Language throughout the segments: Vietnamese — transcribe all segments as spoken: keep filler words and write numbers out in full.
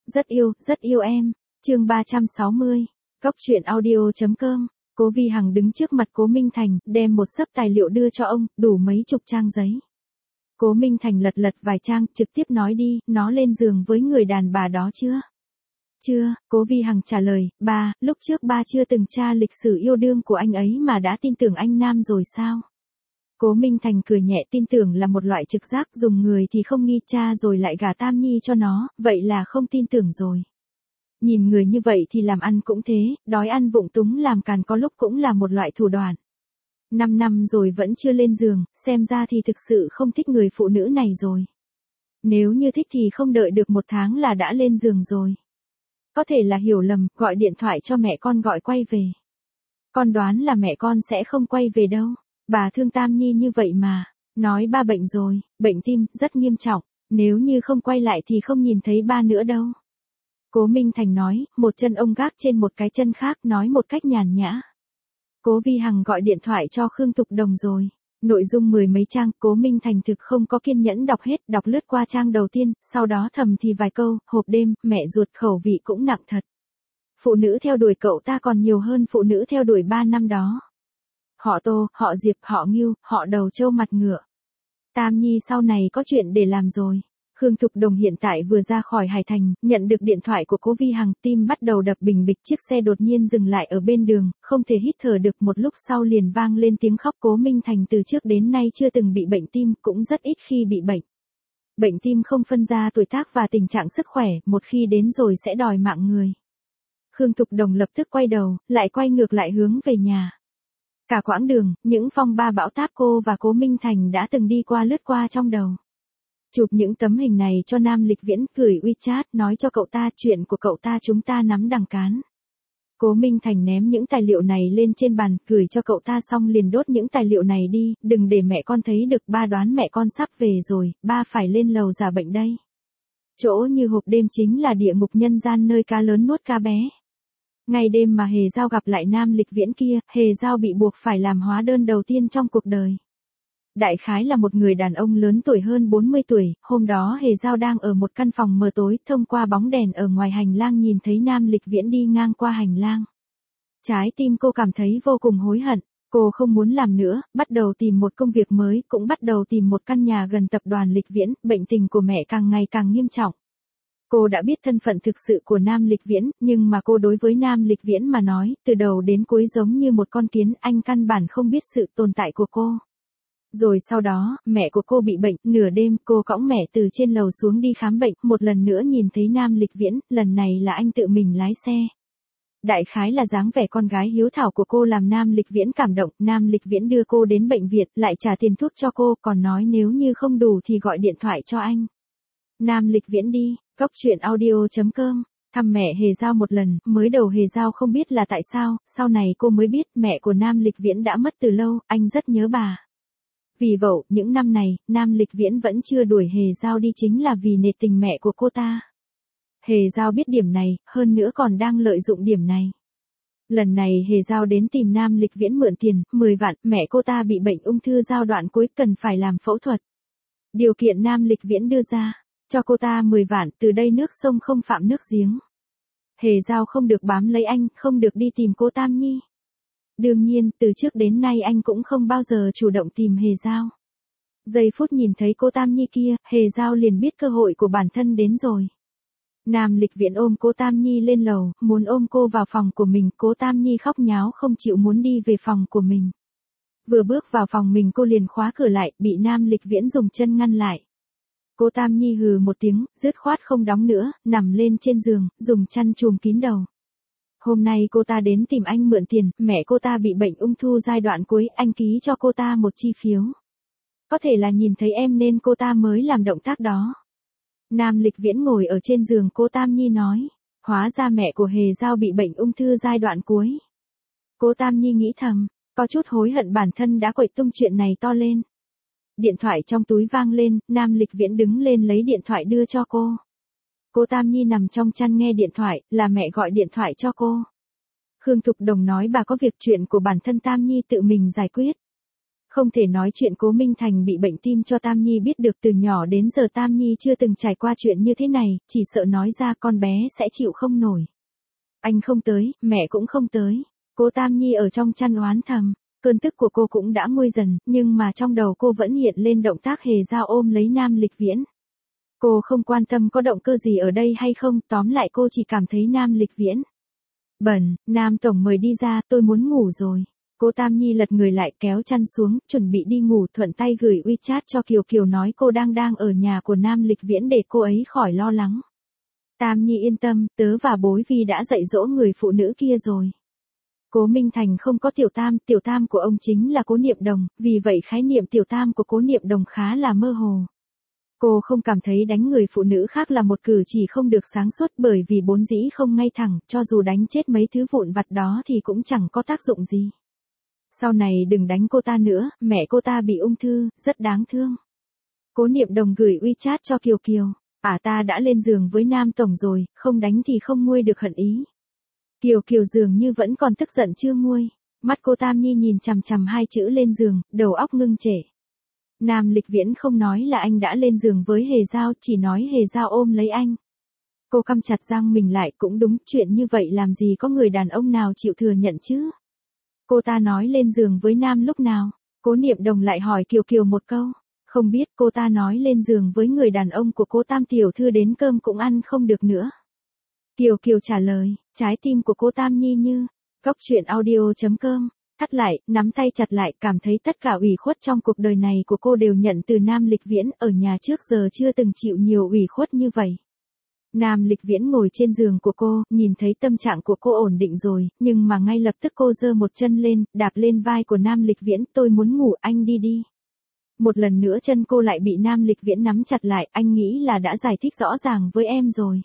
Rất yêu, rất yêu em. Chương ba trăm sáu mươi. Cốc truyện audio chấm com. Cố Vi Hằng đứng trước mặt Cố Minh Thành, đem một xấp tài liệu đưa cho ông, đủ mấy chục trang giấy. Cố Minh Thành lật lật vài trang, trực tiếp nói đi, nó lên giường với người đàn bà đó chưa? Chưa, Cố Vi Hằng trả lời, ba, lúc trước ba chưa từng tra lịch sử yêu đương của anh ấy mà đã tin tưởng anh nam rồi sao? Cố Minh Thành cười nhẹ, tin tưởng là một loại trực giác, dùng người thì không nghi, cha rồi lại gả Tam Nhi cho nó, vậy là không tin tưởng rồi. Nhìn người như vậy thì làm ăn cũng thế, đói ăn vụng túng làm càn có lúc cũng là một loại thủ đoạn. Năm năm rồi vẫn chưa lên giường, xem ra thì thực sự không thích người phụ nữ này rồi. Nếu như thích thì không đợi được một tháng là đã lên giường rồi. Có thể là hiểu lầm, gọi điện thoại cho mẹ con gọi quay về. Con đoán là mẹ con sẽ không quay về đâu. Bà thương Tam Nhi như vậy mà. Nói ba bệnh rồi, bệnh tim, rất nghiêm trọng. Nếu như không quay lại thì không nhìn thấy ba nữa đâu. Cố Minh Thành nói, một chân ông gác trên một cái chân khác, nói một cách nhàn nhã. Cố Vi Hằng gọi điện thoại cho Khương Thục Đồng rồi. Nội dung mười mấy trang, Cố Minh Thành thực không có kiên nhẫn đọc hết, đọc lướt qua trang đầu tiên, sau đó thầm thì vài câu, hộp đêm, mẹ ruột khẩu vị cũng nặng thật. Phụ nữ theo đuổi cậu ta còn nhiều hơn phụ nữ theo đuổi ba năm đó. Họ Tô, họ Diệp, họ Ngưu, họ đầu trâu mặt ngựa. Tam Nhi sau này có chuyện để làm rồi. Khương Thục Đồng hiện tại vừa ra khỏi Hải Thành, nhận được điện thoại của Cố Vi Hằng, tim bắt đầu đập bình bịch, chiếc xe đột nhiên dừng lại ở bên đường, không thể hít thở được, một lúc sau liền vang lên tiếng khóc. Cố Minh Thành từ trước đến nay chưa từng bị bệnh tim, cũng rất ít khi bị bệnh. Bệnh tim không phân ra tuổi tác và tình trạng sức khỏe, một khi đến rồi sẽ đòi mạng người. Khương Thục Đồng lập tức quay đầu, lại quay ngược lại hướng về nhà. Cả quãng đường, những phong ba bão táp cô và Cố Minh Thành đã từng đi qua lướt qua trong đầu. Chụp những tấm hình này cho Nam Lịch Viễn, gửi WeChat, nói cho cậu ta chuyện của cậu ta chúng ta nắm đằng cán. Cố Minh Thành ném những tài liệu này lên trên bàn, gửi cho cậu ta xong liền đốt những tài liệu này đi, đừng để mẹ con thấy được, ba đoán mẹ con sắp về rồi, ba phải lên lầu giả bệnh đây. Chỗ như hộp đêm chính là địa ngục nhân gian, nơi cá lớn nuốt cá bé. Ngày đêm mà Hề Giao gặp lại Nam Lịch Viễn kia, Hề Giao bị buộc phải làm hóa đơn đầu tiên trong cuộc đời. Đại khái là một người đàn ông lớn tuổi hơn bốn mươi tuổi, hôm đó Hề Giao đang ở một căn phòng mờ tối, thông qua bóng đèn ở ngoài hành lang nhìn thấy Nam Lịch Viễn đi ngang qua hành lang. Trái tim cô cảm thấy vô cùng hối hận, cô không muốn làm nữa, bắt đầu tìm một công việc mới, cũng bắt đầu tìm một căn nhà gần tập đoàn Lịch Viễn, bệnh tình của mẹ càng ngày càng nghiêm trọng. Cô đã biết thân phận thực sự của Nam Lịch Viễn, nhưng mà cô đối với Nam Lịch Viễn mà nói, từ đầu đến cuối giống như một con kiến, anh căn bản không biết sự tồn tại của cô. Rồi sau đó, mẹ của cô bị bệnh, nửa đêm cô cõng mẹ từ trên lầu xuống đi khám bệnh, một lần nữa nhìn thấy Nam Lịch Viễn, lần này là anh tự mình lái xe. Đại khái là dáng vẻ con gái hiếu thảo của cô làm Nam Lịch Viễn cảm động, Nam Lịch Viễn đưa cô đến bệnh viện, lại trả tiền thuốc cho cô, còn nói nếu như không đủ thì gọi điện thoại cho anh. Nam Lịch Viễn đi, cốc truyện audio chấm com. Thăm mẹ Hề Giao một lần, mới đầu Hề Giao không biết là tại sao, sau này cô mới biết mẹ của Nam Lịch Viễn đã mất từ lâu, anh rất nhớ bà. Vì vậy, những năm này, Nam Lịch Viễn vẫn chưa đuổi Hề Giao đi chính là vì nể tình mẹ của cô ta. Hề Giao biết điểm này, hơn nữa còn đang lợi dụng điểm này. Lần này Hề Giao đến tìm Nam Lịch Viễn mượn tiền, mười vạn, mẹ cô ta bị bệnh ung thư giai đoạn cuối cần phải làm phẫu thuật. Điều kiện Nam Lịch Viễn đưa ra, cho cô ta mười vạn, từ đây nước sông không phạm nước giếng. Hề Giao không được bám lấy anh, không được đi tìm cô Tam Nhi. Đương nhiên, từ trước đến nay anh cũng không bao giờ chủ động tìm Hề Giao. Giây phút nhìn thấy cô Tam Nhi kia, Hề Giao liền biết cơ hội của bản thân đến rồi. Nam Lịch Viễn ôm cô Tam Nhi lên lầu, muốn ôm cô vào phòng của mình, cô Tam Nhi khóc nháo không chịu muốn đi về phòng của mình. Vừa bước vào phòng mình cô liền khóa cửa lại, bị Nam Lịch Viễn dùng chân ngăn lại. Cô Tam Nhi hừ một tiếng, dứt khoát không đóng nữa, nằm lên trên giường, dùng chăn trùm kín đầu. Hôm nay cô ta đến tìm anh mượn tiền, mẹ cô ta bị bệnh ung thư giai đoạn cuối, anh ký cho cô ta một chi phiếu. Có thể là nhìn thấy em nên cô ta mới làm động tác đó. Nam Lịch Viễn ngồi ở trên giường, cô Tam Nhi nói, hóa ra mẹ của Hề Giao bị bệnh ung thư giai đoạn cuối. Cô Tam Nhi nghĩ thầm, có chút hối hận bản thân đã quậy tung chuyện này to lên. Điện thoại trong túi vang lên, Nam Lịch Viễn đứng lên lấy điện thoại đưa cho cô. Cô Tam Nhi nằm trong chăn nghe điện thoại, là mẹ gọi điện thoại cho cô. Khương Thục Đồng nói bà có việc, chuyện của bản thân Tam Nhi tự mình giải quyết. Không thể nói chuyện Cố Minh Thành bị bệnh tim cho Tam Nhi biết được, từ nhỏ đến giờ Tam Nhi chưa từng trải qua chuyện như thế này, chỉ sợ nói ra con bé sẽ chịu không nổi. Anh không tới, mẹ cũng không tới. Cố Tam Nhi ở trong chăn oán thầm, cơn tức của cô cũng đã nguôi dần, nhưng mà trong đầu cô vẫn hiện lên động tác Hề Giao ôm lấy Nam Lịch Viễn. Cô không quan tâm có động cơ gì ở đây hay không, tóm lại cô chỉ cảm thấy Nam Lịch Viễn bẩn. Nam tổng mời đi ra, tôi muốn ngủ rồi. Cố Tam Nhi lật người lại kéo chăn xuống, chuẩn bị đi ngủ, thuận tay gửi WeChat cho Kiều Kiều nói cô đang đang ở nhà của Nam Lịch Viễn để cô ấy khỏi lo lắng. Tam Nhi yên tâm, tớ và bối Vi đã dạy dỗ người phụ nữ kia rồi. Cố Minh Thành không có tiểu tam, tiểu tam của ông chính là Cố Niệm Đồng, vì vậy khái niệm tiểu tam của Cố Niệm Đồng khá là mơ hồ. Cô không cảm thấy đánh người phụ nữ khác là một cử chỉ không được sáng suốt, bởi vì bốn dĩ không ngay thẳng, cho dù đánh chết mấy thứ vụn vặt đó thì cũng chẳng có tác dụng gì. Sau này đừng đánh cô ta nữa, mẹ cô ta bị ung thư, rất đáng thương. Cố Niệm Đồng gửi WeChat cho Kiều Kiều, à ta đã lên giường với Nam tổng rồi, không đánh thì không nguôi được hận ý. Kiều Kiều dường như vẫn còn tức giận chưa nguôi, mắt cô Tam Nhi nhìn chằm chằm hai chữ lên giường, đầu óc ngưng trệ. Nam Lịch Viễn không nói là anh đã lên giường với Hề Giao, chỉ nói Hề Giao ôm lấy anh. Cô căm chặt răng mình lại, cũng đúng, chuyện như vậy làm gì có người đàn ông nào chịu thừa nhận chứ. Cô ta nói lên giường với Nam lúc nào? Cố Niệm Đồng lại hỏi Kiều Kiều một câu. Không biết, cô ta nói lên giường với người đàn ông của Cố Tam tiểu thư đến cơm cũng ăn không được nữa. Kiều Kiều trả lời, trái tim của cô Tam Nhi như góc truyện audio chấm com. Thắt lại, nắm tay chặt lại, cảm thấy tất cả ủy khuất trong cuộc đời này của cô đều nhận từ Nam Lịch Viễn, ở nhà trước giờ chưa từng chịu nhiều ủy khuất như vậy. Nam Lịch Viễn ngồi trên giường của cô, nhìn thấy tâm trạng của cô ổn định rồi, nhưng mà ngay lập tức cô giơ một chân lên, đạp lên vai của Nam Lịch Viễn, tôi muốn ngủ, anh đi đi. Một lần nữa chân cô lại bị Nam Lịch Viễn nắm chặt lại, anh nghĩ là đã giải thích rõ ràng với em rồi.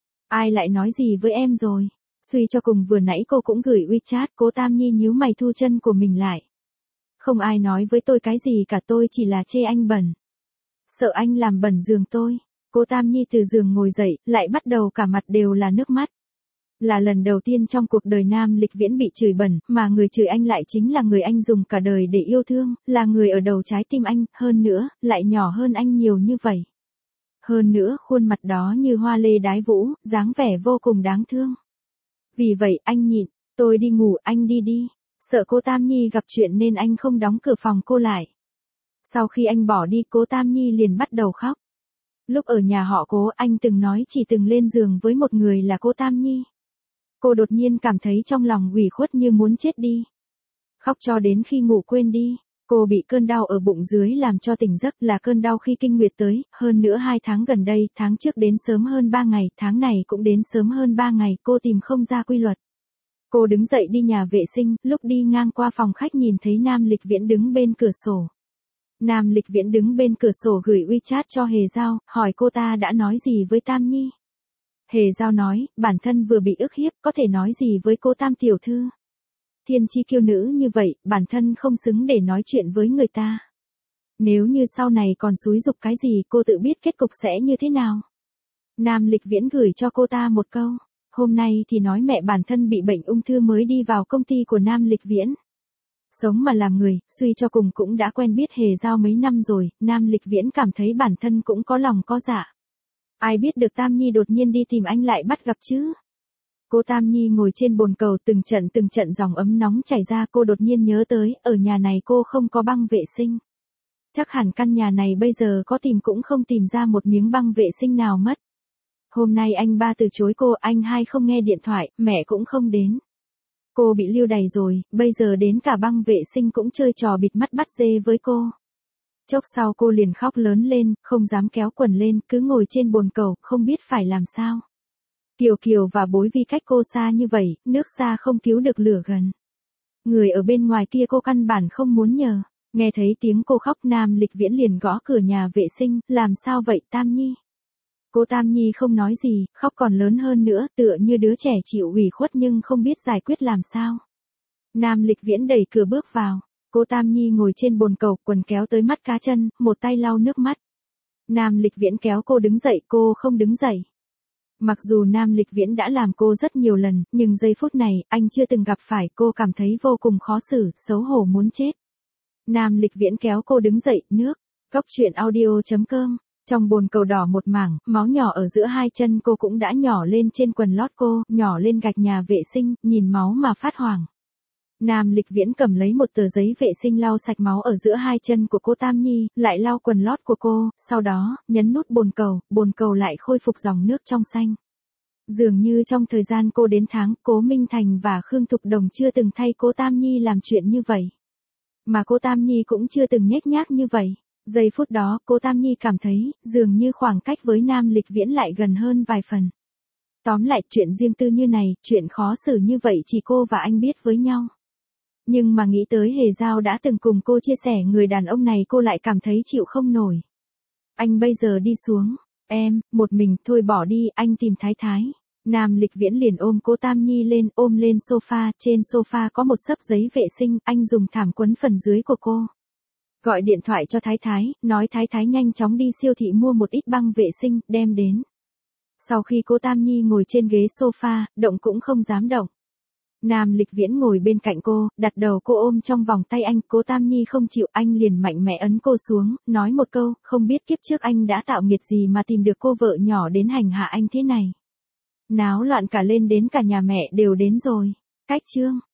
Ai lại nói gì với em rồi? Suy cho cùng vừa nãy cô cũng gửi WeChat, Cố Tam Nhi nhíu mày thu chân của mình lại. Không ai nói với tôi cái gì cả, tôi chỉ là chê anh bẩn. Sợ anh làm bẩn giường tôi. Cố Tam Nhi từ giường ngồi dậy, lại bắt đầu cả mặt đều là nước mắt. Là lần đầu tiên trong cuộc đời Nam Lịch Viễn bị chửi bẩn, mà người chửi anh lại chính là người anh dùng cả đời để yêu thương, là người ở đầu trái tim anh, hơn nữa, lại nhỏ hơn anh nhiều như vậy. Hơn nữa, khuôn mặt đó như hoa lê đái vũ, dáng vẻ vô cùng đáng thương. Vì vậy, anh nhịn, tôi đi ngủ, anh đi đi. Sợ cô Tam Nhi gặp chuyện nên anh không đóng cửa phòng cô lại. Sau khi anh bỏ đi, Cố Tam Nhi liền bắt đầu khóc. Lúc ở nhà họ Cố, anh từng nói chỉ từng lên giường với một người là cô Tam Nhi. Cô đột nhiên cảm thấy trong lòng ủy khuất như muốn chết đi. Khóc cho đến khi ngủ quên đi. Cô bị cơn đau ở bụng dưới làm cho tỉnh giấc, là cơn đau khi kinh nguyệt tới, hơn nữa hai tháng gần đây, tháng trước đến sớm hơn ba ngày, tháng này cũng đến sớm hơn ba ngày, cô tìm không ra quy luật. Cô đứng dậy đi nhà vệ sinh, lúc đi ngang qua phòng khách nhìn thấy Nam Lịch Viễn đứng bên cửa sổ. Nam Lịch Viễn đứng bên cửa sổ gửi WeChat cho Hề Giao, hỏi cô ta đã nói gì với Tam Nhi. Hề Giao nói, bản thân vừa bị ức hiếp, có thể nói gì với cô Tam tiểu thư. Thiên chi kiêu nữ như vậy, bản thân không xứng để nói chuyện với người ta. Nếu như sau này còn xúi giục cái gì, cô tự biết kết cục sẽ như thế nào. Nam Lịch Viễn gửi cho cô ta một câu. Hôm nay thì nói mẹ bản thân bị bệnh ung thư mới đi vào công ty của Nam Lịch Viễn. Sống mà làm người, suy cho cùng cũng đã quen biết Hề Giao mấy năm rồi, Nam Lịch Viễn cảm thấy bản thân cũng có lòng có dạ. Ai biết được Tam Nhi đột nhiên đi tìm anh lại bắt gặp chứ. Cô Tam Nhi ngồi trên bồn cầu, từng trận từng trận dòng ấm nóng chảy ra, cô đột nhiên nhớ tới, ở nhà này cô không có băng vệ sinh. Chắc hẳn căn nhà này bây giờ có tìm cũng không tìm ra một miếng băng vệ sinh nào mất. Hôm nay anh ba từ chối cô, anh hai không nghe điện thoại, mẹ cũng không đến. Cô bị lưu đày rồi, bây giờ đến cả băng vệ sinh cũng chơi trò bịt mắt bắt dê với cô. Chốc sau cô liền khóc lớn lên, không dám kéo quần lên, cứ ngồi trên bồn cầu, không biết phải làm sao. Kiều Kiều và bối Vi cách cô xa như vậy, nước xa không cứu được lửa gần. Người ở bên ngoài kia cô căn bản không muốn nhờ. Nghe thấy tiếng cô khóc, Nam Lịch Viễn liền gõ cửa nhà vệ sinh, làm sao vậy Tam Nhi? Cô Tam Nhi không nói gì, khóc còn lớn hơn nữa, tựa như đứa trẻ chịu ủy khuất nhưng không biết giải quyết làm sao. Nam Lịch Viễn đẩy cửa bước vào. Cô Tam Nhi ngồi trên bồn cầu, quần kéo tới mắt cá chân, một tay lau nước mắt. Nam Lịch Viễn kéo cô đứng dậy, cô không đứng dậy. Mặc dù Nam Lịch Viễn đã làm cô rất nhiều lần, nhưng giây phút này, anh chưa từng gặp phải, cô cảm thấy vô cùng khó xử, xấu hổ muốn chết. Nam Lịch Viễn kéo cô đứng dậy, nước. Cốc truyện audio.com. Trong bồn cầu đỏ một mảng, máu nhỏ ở giữa hai chân cô cũng đã nhỏ lên trên quần lót cô, nhỏ lên gạch nhà vệ sinh, nhìn máu mà phát hoảng. Nam Lịch Viễn cầm lấy một tờ giấy vệ sinh lau sạch máu ở giữa hai chân của cô Tam Nhi, lại lau quần lót của cô, sau đó, nhấn nút bồn cầu, bồn cầu lại khôi phục dòng nước trong xanh. Dường như trong thời gian cô đến tháng, Cố Minh Thành và Khương Thục Đồng chưa từng thay cô Tam Nhi làm chuyện như vậy. Mà cô Tam Nhi cũng chưa từng nhếch nhác như vậy. Giây phút đó, cô Tam Nhi cảm thấy, dường như khoảng cách với Nam Lịch Viễn lại gần hơn vài phần. Tóm lại, chuyện riêng tư như này, chuyện khó xử như vậy chỉ cô và anh biết với nhau. Nhưng mà nghĩ tới Hề Giao đã từng cùng cô chia sẻ người đàn ông này, cô lại cảm thấy chịu không nổi. Anh bây giờ đi xuống. Em, một mình, thôi bỏ đi, anh tìm Thái Thái. Nam Lịch Viễn liền ôm cô Tam Nhi lên, ôm lên sofa, trên sofa có một xấp giấy vệ sinh, anh dùng thảm quấn phần dưới của cô. Gọi điện thoại cho Thái Thái, nói Thái Thái nhanh chóng đi siêu thị mua một ít băng vệ sinh, đem đến. Sau khi cô Tam Nhi ngồi trên ghế sofa, động cũng không dám động. Nam Lịch Viễn ngồi bên cạnh cô, đặt đầu cô ôm trong vòng tay anh, cô Tam Nhi không chịu, anh liền mạnh mẽ ấn cô xuống, nói một câu, không biết kiếp trước anh đã tạo nghiệt gì mà tìm được cô vợ nhỏ đến hành hạ anh thế này. Náo loạn cả lên, đến cả nhà mẹ đều đến rồi. Cách chương